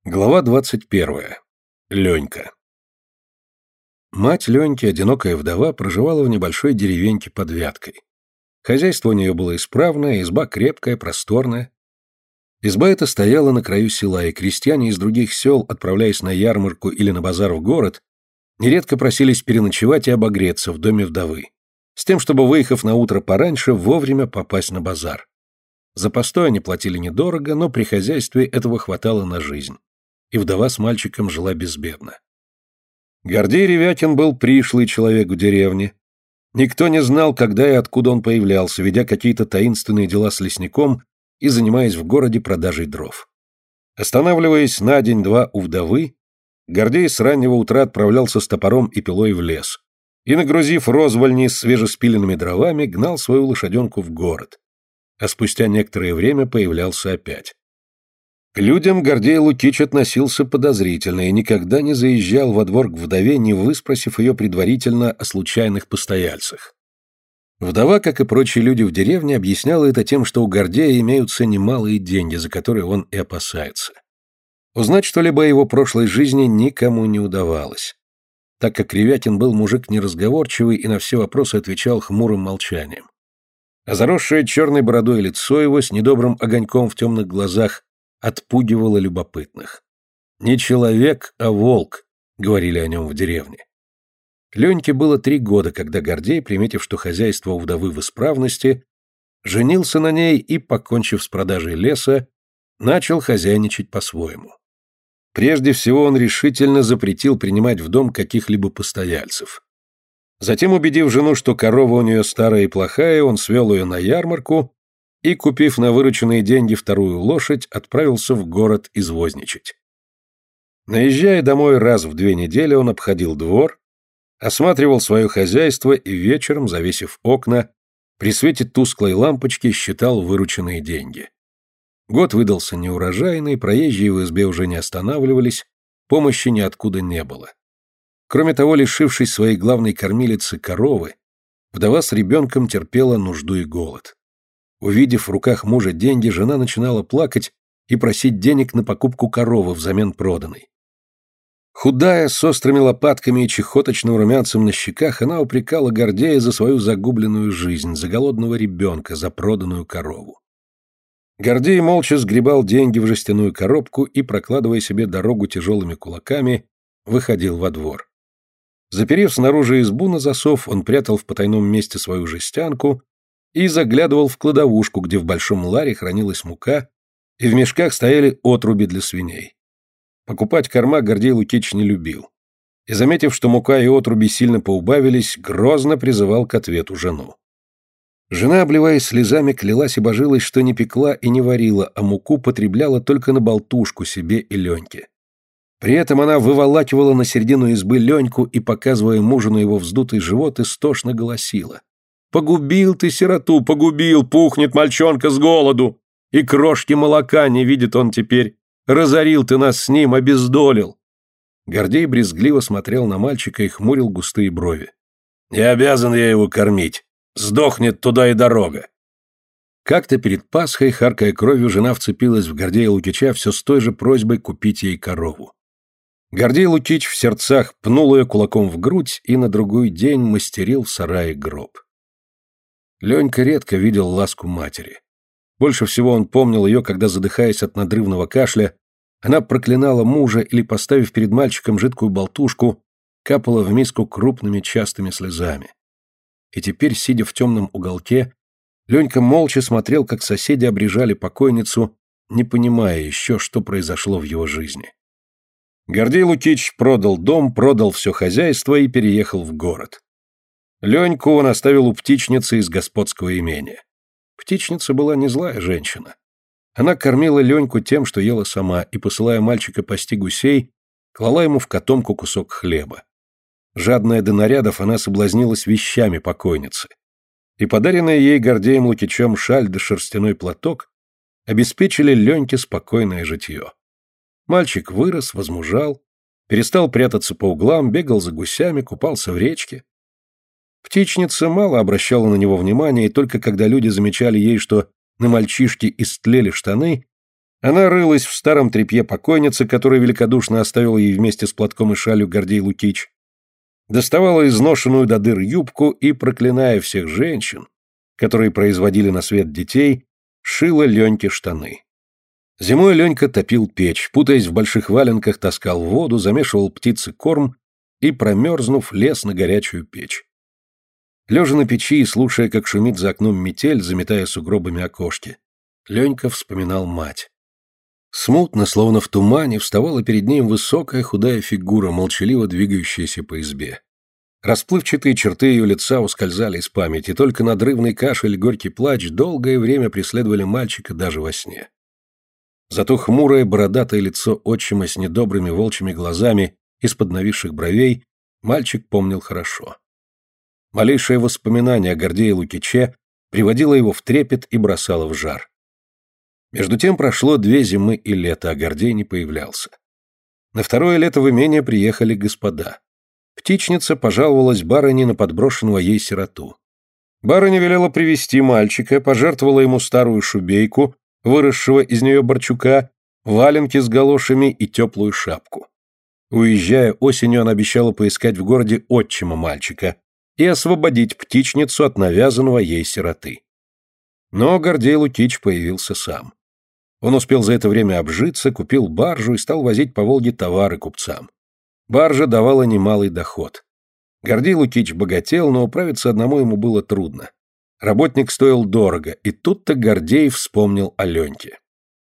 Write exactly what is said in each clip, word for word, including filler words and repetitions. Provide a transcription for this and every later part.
Глава двадцать первая. Ленька. Мать Леньки, одинокая вдова, проживала в небольшой деревеньке под Вяткой. Хозяйство у нее было исправное, изба крепкая, просторная. Изба эта стояла на краю села, и крестьяне из других сел, отправляясь на ярмарку или на базар в город, нередко просились переночевать и обогреться в доме вдовы, с тем, чтобы, выехав на утро пораньше, вовремя попасть на базар. За постой они платили недорого, но при хозяйстве этого хватало на жизнь. И вдова с мальчиком жила безбедно. Гордей Ревякин был пришлый человек в деревне. Никто не знал, когда и откуда он появлялся, ведя какие-то таинственные дела с лесником и занимаясь в городе продажей дров. Останавливаясь на день-два у вдовы, Гордей с раннего утра отправлялся с топором и пилой в лес и, нагрузив розвальни с свежеспиленными дровами, гнал свою лошаденку в город, а спустя некоторое время появлялся опять. К людям Гордей Лукич относился подозрительно и никогда не заезжал во двор к вдове, не выспросив ее предварительно о случайных постояльцах. Вдова, как и прочие люди в деревне, объясняла это тем, что у Гордея имеются немалые деньги, за которые он и опасается. Узнать что-либо о его прошлой жизни никому не удавалось, так как Ревякин был мужик неразговорчивый и на все вопросы отвечал хмурым молчанием. А заросшее черной бородой лицо его с недобрым огоньком в темных глазах отпугивало любопытных. «Не человек, а волк», — говорили о нем в деревне. Леньке было три года, когда Гордей, приметив, что хозяйство у вдовы в исправности, женился на ней и, покончив с продажей леса, начал хозяйничать по-своему. Прежде всего он решительно запретил принимать в дом каких-либо постояльцев. Затем, убедив жену, что корова у нее старая и плохая, он свел ее на ярмарку и, купив на вырученные деньги вторую лошадь, отправился в город извозничать. Наезжая домой раз в две недели, он обходил двор, осматривал свое хозяйство и вечером, завесив окна, при свете тусклой лампочки считал вырученные деньги. Год выдался неурожайный, проезжие в избе уже не останавливались, помощи ниоткуда не было. Кроме того, лишившись своей главной кормилицы коровы, вдова с ребенком терпела нужду и голод. Увидев в руках мужа деньги, жена начинала плакать и просить денег на покупку коровы взамен проданной. Худая, с острыми лопатками и чехоточным румянцем на щеках, она упрекала Гордея за свою загубленную жизнь, за голодного ребенка, за проданную корову. Гордей молча сгребал деньги в жестяную коробку и, прокладывая себе дорогу тяжелыми кулаками, выходил во двор. Заперев снаружи избу на засов, он прятал в потайном месте свою жестянку и заглядывал в кладовушку, где в большом ларе хранилась мука, и в мешках стояли отруби для свиней. Покупать корма Гордей Лукич не любил. И, заметив, что мука и отруби сильно поубавились, грозно призывал к ответу жену. Жена, обливаясь слезами, клялась и божилась, что не пекла и не варила, а муку потребляла только на болтушку себе и Леньке. При этом она выволакивала на середину избы Леньку и, показывая мужу на его вздутый живот, истошно голосила: «Погубил ты сироту, погубил, пухнет мальчонка с голоду, и крошки молока не видит он теперь. Разорил ты нас с ним, обездолил». Гордей брезгливо смотрел на мальчика и хмурил густые брови. «Не обязан я его кормить. Сдохнет туда и дорога». Как-то перед Пасхой, харкая кровью, жена вцепилась в Гордея Лукича все с той же просьбой купить ей корову. Гордей Лукич в сердцах пнул ее кулаком в грудь и на другой день мастерил в сарае гроб. Ленька редко видел ласку матери. Больше всего он помнил ее, когда, задыхаясь от надрывного кашля, она проклинала мужа или, поставив перед мальчиком жидкую болтушку, капала в миску крупными частыми слезами. И теперь, сидя в темном уголке, Ленька молча смотрел, как соседи обрежали покойницу, не понимая еще, что произошло в его жизни. Гордей Лукич продал дом, продал все хозяйство и переехал в город. Леньку он оставил у птичницы из господского имения. Птичница была не злая женщина. Она кормила Леньку тем, что ела сама, и, посылая мальчика пасти гусей, клала ему в котомку кусок хлеба. Жадная до нарядов, она соблазнилась вещами покойницы. И подаренные ей Гордеем Лукичем шаль да шерстяной платок обеспечили Леньке спокойное житье. Мальчик вырос, возмужал, перестал прятаться по углам, бегал за гусями, купался в речке. Птичница мало обращала на него внимания, и только когда люди замечали ей, что на мальчишке истлели штаны, Она рылась в старом тряпье покойницы, который великодушно оставил ей вместе с платком и шалью Гордей Лукич, доставала изношенную до дыр юбку и, проклиная всех женщин, которые производили на свет детей, шила Леньке штаны. Зимой Ленька топил печь, путаясь в больших валенках, таскал воду, замешивал птице корм и, промерзнув, лез на горячую печь. Лежа на печи и слушая, как шумит за окном метель, заметая сугробами окошки, Ленька вспоминал мать. Смутно, словно в тумане, вставала перед ним высокая худая фигура, молчаливо двигающаяся по избе. Расплывчатые черты ее лица ускользали из памяти, только надрывный кашель и горький плач долгое время преследовали мальчика даже во сне. Зато хмурое бородатое лицо отчима с недобрыми волчьими глазами из-под нависших бровей мальчик помнил хорошо. Малейшее воспоминание о Гордее Лукиче приводило его в трепет и бросало в жар. Между тем прошло две зимы и лето, а Гордей не появлялся. На второе лето в имение приехали господа. Птичница пожаловалась барыне на подброшенного ей сироту. Барыня велела привести мальчика, пожертвовала ему старую шубейку, выросшего из нее Борчука, валенки с галошами и теплую шапку. Уезжая осенью, она обещала поискать в городе отчима мальчика и освободить птичницу от навязанного ей сироты. Но Гордей Лукич появился сам. Он успел за это время обжиться, купил баржу и стал возить по Волге товары купцам. Баржа давала немалый доход. Гордей Лукич богател, но управиться одному ему было трудно. Работник стоил дорого, и тут-то Гордей вспомнил о Леньке.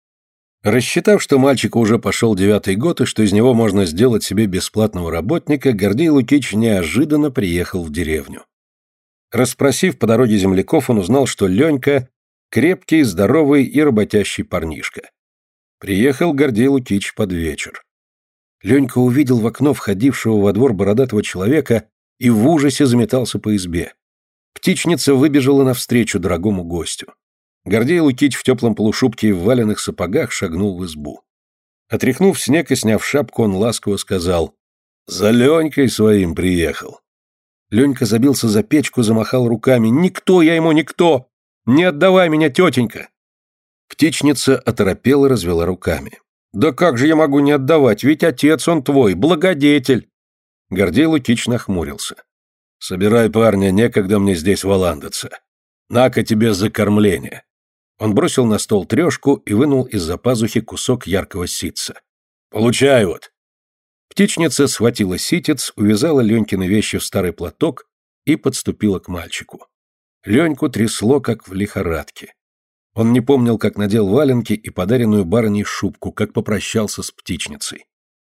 Рассчитав, что мальчику уже пошел девятый год и что из него можно сделать себе бесплатного работника, Гордей Лукич неожиданно приехал в деревню. Расспросив по дороге земляков, он узнал, что Ленька — крепкий, здоровый и работящий парнишка. Приехал Гордей Лукич под вечер. Ленька увидел в окно входившего во двор бородатого человека и в ужасе заметался по избе. Птичница выбежала навстречу дорогому гостю. Гордей Лукич в теплом полушубке и в валеных сапогах шагнул в избу. Отряхнув снег и сняв шапку, он ласково сказал: «За Ленькой своим приехал». Ленька забился за печку, замахал руками: «Никто я ему, никто! Не отдавай меня, тетенька!» Птичница оторопела и развела руками. «Да как же я могу не отдавать, ведь отец он твой, благодетель!» Гордей Лукич нахмурился. «Собирай парня, некогда мне здесь валандаться. На-ка тебе за кормление». Он бросил на стол трешку и вынул из-за пазухи кусок яркого ситца. «Получай вот!» Птичница схватила ситец, увязала Ленькины вещи в старый платок и подступила к мальчику. Леньку трясло, как в лихорадке. Он не помнил, как надел валенки и подаренную барыней шубку, как попрощался с птичницей.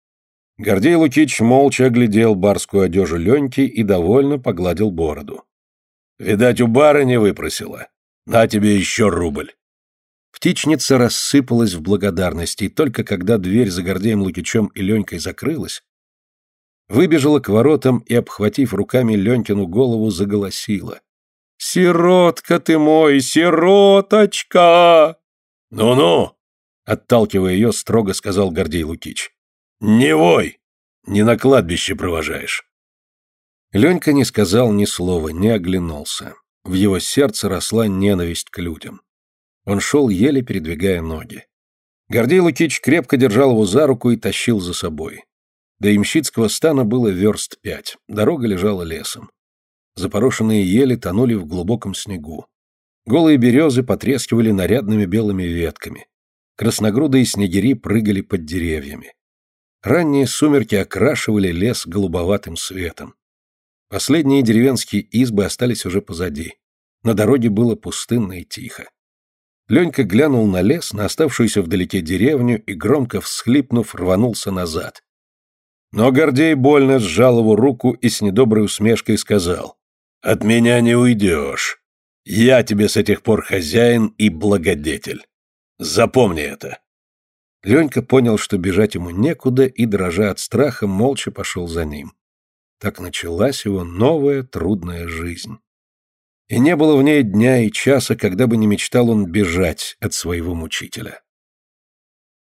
Гордей Лукич молча оглядел барскую одежу Леньки и довольно погладил бороду. «Видать, у барыни выпросила. На тебе еще рубль». Птичница рассыпалась в благодарности, и только когда дверь за Гордеем Лукичем и Ленькой закрылась, выбежала к воротам и, обхватив руками Ленькину голову, заголосила: «Сиротка ты мой, сироточка!» «Ну-ну!» — отталкивая ее, строго сказал Гордей Лукич. «Не вой! Не на кладбище провожаешь!» Ленька не сказал ни слова, не оглянулся. В его сердце росла ненависть к людям. Он шел, еле передвигая ноги. Гордей Лукич крепко держал его за руку и тащил за собой. До ямщицкого стана было верст пять, дорога лежала лесом. Запорошенные ели тонули в глубоком снегу. Голые березы потрескивали нарядными белыми ветками. Красногрудые снегири прыгали под деревьями. Ранние сумерки окрашивали лес голубоватым светом. Последние деревенские избы остались уже позади. На дороге было пустынно и тихо. Ленька глянул на лес, на оставшуюся вдалеке деревню и, громко всхлипнув, рванулся назад. Но Гордей больно сжал его руку и с недоброй усмешкой сказал: «От меня не уйдешь. Я тебе с этих пор хозяин и благодетель. Запомни это». Ленька понял, что бежать ему некуда, и, дрожа от страха, молча пошел за ним. Так началась его новая трудная жизнь. И не было в ней дня и часа, когда бы не мечтал он бежать от своего мучителя.